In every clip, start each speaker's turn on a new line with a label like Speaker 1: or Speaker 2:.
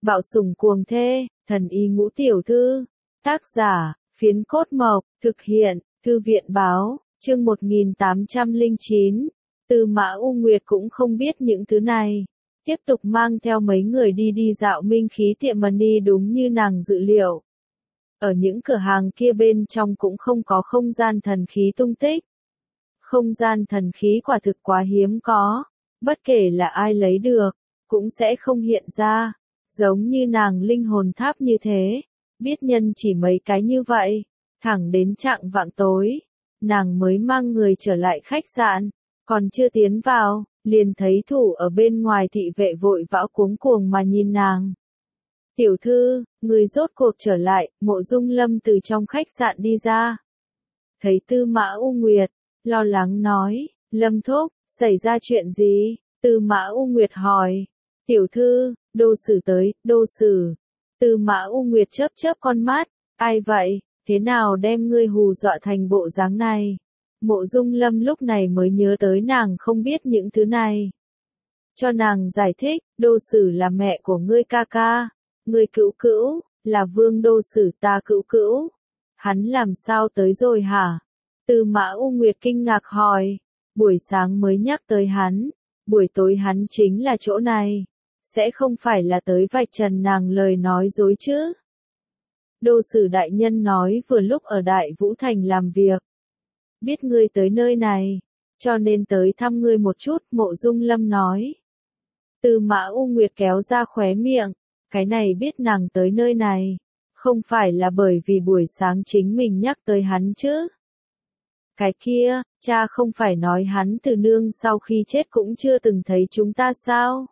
Speaker 1: Bạo sủng cuồng thê, thần y ngũ tiểu thư. Tác giả, Phiến Cốt Mộc, thực hiện, Thư viện báo, chương 1809. Tư Mã U Nguyệt cũng không biết những thứ này. Tiếp tục mang theo mấy người đi dạo minh khí tiệm money đúng như nàng dự liệu. Ở những cửa hàng kia bên trong cũng không có không gian thần khí tung tích. Không gian thần khí quả thực quá hiếm có, bất kể là ai lấy được, cũng sẽ không hiện ra, giống như nàng linh hồn tháp như thế, biết nhân chỉ mấy cái như vậy, thẳng đến chạng vạng tối, nàng mới mang người trở lại khách sạn, còn chưa tiến vào, liền thấy thủ ở bên ngoài thị vệ vội vã cuống cuồng mà nhìn nàng. Tiểu thư, người rốt cuộc trở lại, Mộ Dung Lâm từ trong khách sạn đi ra. Thấy Tư Mã U Nguyệt, lo lắng nói, Lâm thúc, xảy ra chuyện gì? Tư Mã U Nguyệt hỏi. Tiểu thư, đô sử tới, đô sử. Tư Mã U Nguyệt chớp chớp con mắt, ai vậy, thế nào đem ngươi hù dọa thành bộ dáng này? Mộ Dung Lâm lúc này mới nhớ tới nàng không biết những thứ này. Cho nàng giải thích, đô sử là mẹ của ngươi ca ca, ngươi cữu cữu, là vương đô sử ta cữu cữu. Hắn làm sao tới rồi hả? Tư Mã U Nguyệt kinh ngạc hỏi, buổi sáng mới nhắc tới hắn, buổi tối hắn chính là chỗ này, sẽ không phải là tới vạch trần nàng lời nói dối chứ? Đô sử đại nhân nói vừa lúc ở Đại Vũ Thành làm việc, biết ngươi tới nơi này, cho nên tới thăm ngươi một chút, Mộ Dung Lâm nói. Tư Mã U Nguyệt kéo ra khóe miệng, cái này biết nàng tới nơi này, không phải là bởi vì buổi sáng chính mình nhắc tới hắn chứ? Cái kia, cha không phải nói hắn từ nương sau khi chết cũng chưa từng thấy chúng ta sao?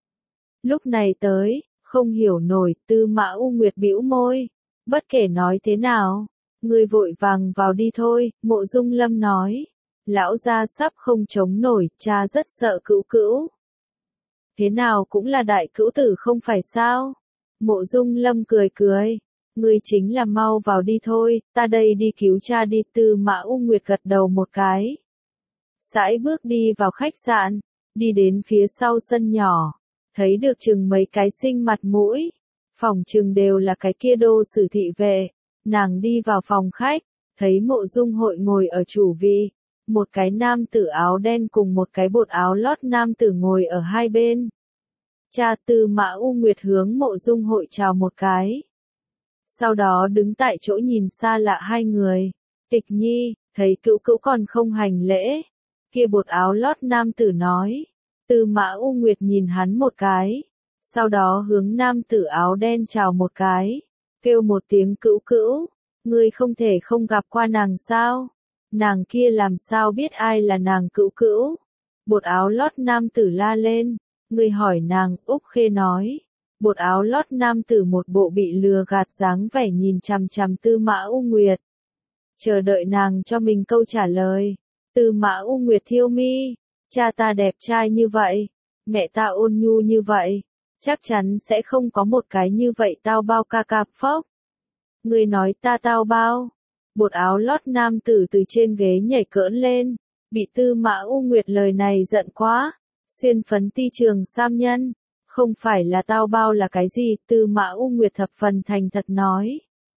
Speaker 1: Lúc này tới, không hiểu nổi, Tư Mã U Nguyệt bĩu môi, bất kể nói thế nào, ngươi vội vàng vào đi thôi, Mộ Dung Lâm nói. Lão gia sắp không chống nổi, cha rất sợ cữu cữu. Thế nào cũng là đại cữu tử không phải sao? Mộ Dung Lâm cười cười. Ngươi chính là mau vào đi thôi, ta đây đi cứu cha đi. Tư Mã U Nguyệt gật đầu một cái. Sải bước đi vào khách sạn, đi đến phía sau sân nhỏ, thấy được chừng mấy cái sinh mặt mũi, phòng chừng đều là cái kia đô sử thị vệ. Nàng đi vào phòng khách, thấy Mộ Dung Hội ngồi ở chủ vị, một cái nam tử áo đen cùng một cái bột áo lót nam tử ngồi ở hai bên. Cha. Tư Mã U Nguyệt hướng Mộ Dung Hội chào một cái. Sau đó đứng tại chỗ nhìn xa lạ hai người. Tịch Nhi, thấy cữu cữu còn không hành lễ. Kia bột áo lót nam tử nói. Tư Mã U Nguyệt nhìn hắn một cái. Sau đó hướng nam tử áo đen chào một cái. Kêu một tiếng cữu cữu. Ngươi không thể không gặp qua nàng sao? Nàng kia làm sao biết ai là nàng cữu cữu? Bột áo lót nam tử la lên. Ngươi hỏi nàng, Úc Khê nói. Bột áo lót nam tử một bộ bị lừa gạt dáng vẻ nhìn chằm chằm Tư Mã U Nguyệt. Chờ đợi nàng cho mình câu trả lời. Tư Mã U Nguyệt thiêu mi. Cha ta đẹp trai như vậy. Mẹ ta ôn nhu như vậy. Chắc chắn sẽ không có một cái như vậy tao bao ca ca phốc. Ngươi nói ta tao bao. Bột áo lót nam tử từ trên ghế nhảy cỡn lên. Bị Tư Mã U Nguyệt lời này giận quá. Xuyên phấn ti trường sam nhân. Không phải là tao bao là cái gì? Tư Mã U Nguyệt thập phần thành thật nói.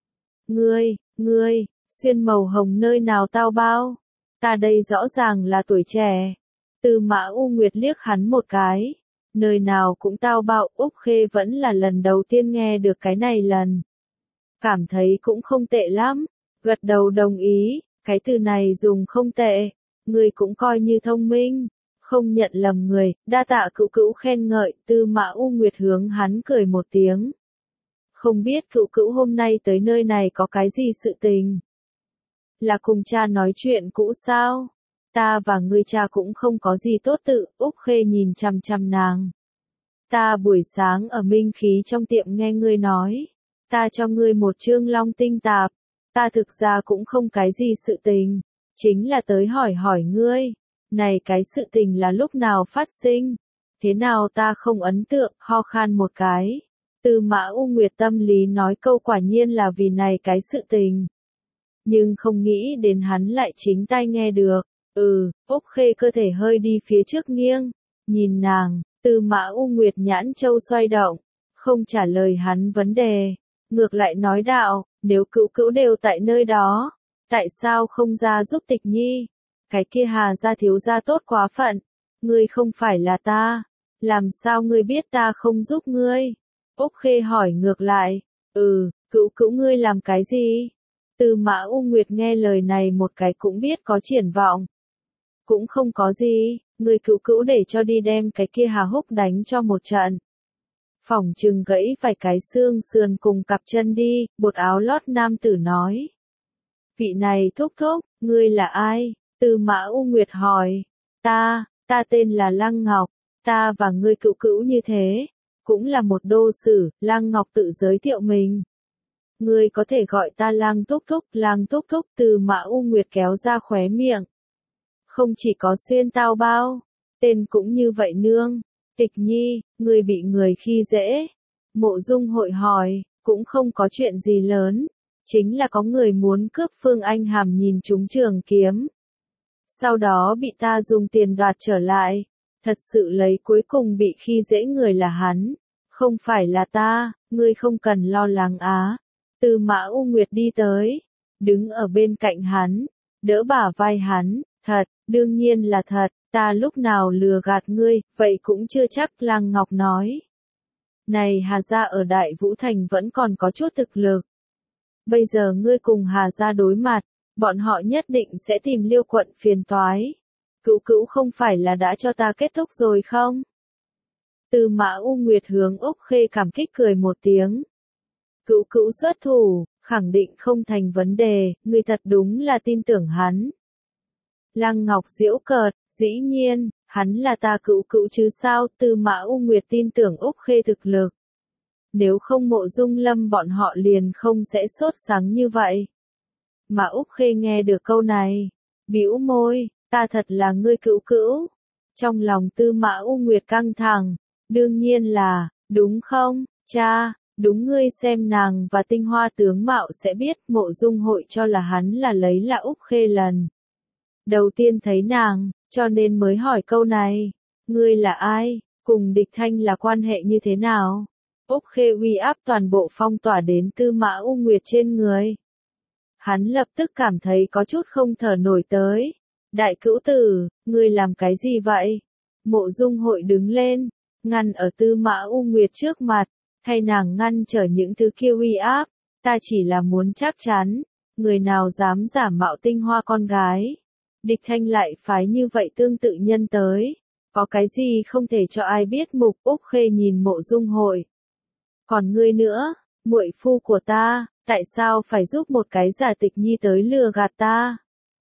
Speaker 1: Ngươi, xuyên màu hồng nơi nào tao bao? Ta đây rõ ràng là tuổi trẻ. Tư Mã U Nguyệt liếc hắn một cái. Nơi nào cũng tao bao. Úc Khê vẫn là lần đầu tiên nghe được cái này lần. Cảm thấy cũng không tệ lắm. Gật đầu đồng ý. Cái từ này dùng không tệ. Ngươi cũng coi như thông minh. Không nhận lầm người, đa tạ cữu cữu khen ngợi. Tư Mã U Nguyệt hướng hắn cười một tiếng. Không biết cữu cữu hôm nay tới nơi này có cái gì sự tình? Là cùng cha nói chuyện cũ sao? Ta và ngươi cha cũng không có gì tốt tự. Úc Khê nhìn chằm chằm nàng. Ta buổi sáng ở minh khí trong tiệm nghe ngươi nói. Ta cho ngươi một chương long tinh tạp. Ta thực ra cũng không cái gì sự tình. Chính là tới hỏi ngươi. Này cái sự tình là lúc nào phát sinh? Thế nào ta không ấn tượng, ho khan một cái. Tư Mã U Nguyệt tâm lý nói câu quả nhiên là vì này cái sự tình. Nhưng không nghĩ đến hắn lại chính tai nghe được. Úc Khê cơ thể hơi đi phía trước nghiêng. Nhìn nàng, Tư Mã U Nguyệt nhãn châu xoay động. không trả lời hắn vấn đề, ngược lại nói đạo, nếu Cữu Cữu đều tại nơi đó, tại sao không ra giúp Tịch Nhi? Cái kia Hà gia thiếu gia tốt quá phận, ngươi không phải là ta, làm sao ngươi biết ta không giúp ngươi? Úc Khê hỏi ngược lại, Cữu Cữu ngươi làm cái gì? Tư Mã U Nguyệt nghe lời này một cái cũng biết có triển vọng. Cũng không có gì, người Cữu Cữu để cho đi đem cái kia Hà Húc đánh cho một trận. Phỏng chừng gãy vài cái xương sườn cùng cặp chân đi, bột áo lót nam tử nói. Vị này thúc thúc, ngươi là ai? Tư Mã U Nguyệt hỏi. Ta tên là Lăng Ngọc, ta và ngươi Cữu Cữu như thế, cũng là một đô sử, Lăng Ngọc tự giới thiệu mình. Ngươi có thể gọi ta Lăng thúc thúc, Tư Mã U Nguyệt kéo ra khóe miệng. Không chỉ có xuyên tao bao, tên cũng như vậy nương. Tịch Nhi, ngươi bị người khi dễ. Mộ Dung Hội hỏi, cũng không có chuyện gì lớn, chính là có người muốn cướp Phương Anh Hàm nhìn trúng trường kiếm. Sau đó bị ta dùng tiền đoạt trở lại, thật sự lấy cuối cùng bị khi dễ người là hắn, không phải là ta, ngươi không cần lo lắng á. Tư Mã U Nguyệt đi tới, đứng ở bên cạnh hắn, đỡ bả vai hắn, thật, đương nhiên là thật, ta lúc nào lừa gạt ngươi, vậy cũng chưa chắc. Lăng Ngọc nói. Này Hà gia ở Đại Vũ Thành vẫn còn có chút thực lực. Bây giờ ngươi cùng Hà gia đối mặt, bọn họ nhất định sẽ tìm Liêu quận phiền toái. Cữu Cữu không phải là đã cho ta kết thúc rồi không? Tư Mã U Nguyệt hướng Úc Khê cảm kích cười một tiếng. Cữu Cữu xuất thủ, khẳng định không thành vấn đề, ngươi thật đúng là tin tưởng hắn. Lăng Ngọc giễu cợt, dĩ nhiên, hắn là ta Cữu Cữu chứ sao? Tư Mã U Nguyệt tin tưởng Úc Khê thực lực. Nếu không Mộ Dung Lâm bọn họ liền không sẽ sốt sắng như vậy. Mà Úc Khê nghe được câu này, bĩu môi, ta thật là ngươi Cữu Cữu. Trong lòng Tư Mã U Nguyệt căng thẳng, đương nhiên là, đúng không, cha, đúng ngươi xem nàng và Tinh Hoa tướng mạo sẽ biết. Mộ Dung Hội cho là hắn là lấy là Úc Khê lần đầu tiên thấy nàng, cho nên mới hỏi câu này. Ngươi là ai, cùng Địch Thanh là quan hệ như thế nào? Úc Khê uy áp toàn bộ phong tỏa đến Tư Mã U Nguyệt trên người. Hắn lập tức cảm thấy có chút không thở nổi tới. Đại cữu tử, ngươi làm cái gì vậy? Mộ Dung Hội đứng lên, ngăn ở Tư Mã U Nguyệt trước mặt, thay nàng ngăn trở những thứ kia uy áp. Ta chỉ là muốn chắc chắn, người nào dám giả mạo Tinh Hoa con gái. Địch Thanh lại phái như vậy tương tự nhân tới. Có cái gì không thể cho ai biết? Mục Úc Khê nhìn Mộ Dung Hội. Còn ngươi nữa, muội phu của ta, tại sao phải giúp một cái giả Tịch Nhi tới lừa gạt ta?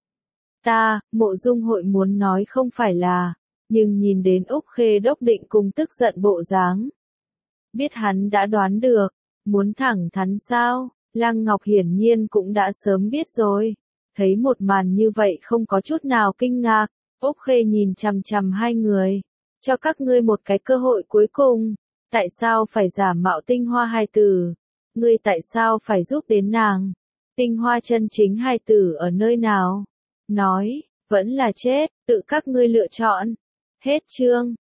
Speaker 1: Mộ Dung Hội muốn nói không phải là, nhưng nhìn đến Úc Khê đốc định cùng tức giận bộ dáng. Biết hắn đã đoán được, muốn thẳng thắn sao? Lăng Ngọc hiển nhiên cũng đã sớm biết rồi. Thấy một màn như vậy không có chút nào kinh ngạc, Úc Khê nhìn chằm chằm hai người. Cho các ngươi một cái cơ hội cuối cùng. Tại sao phải giả mạo Tinh Hoa hài tử? Ngươi tại sao phải giúp đến nàng? Tinh Hoa chân chính hài tử ở nơi nào? Nói, vẫn là chết, tự các ngươi lựa chọn. Hết chương.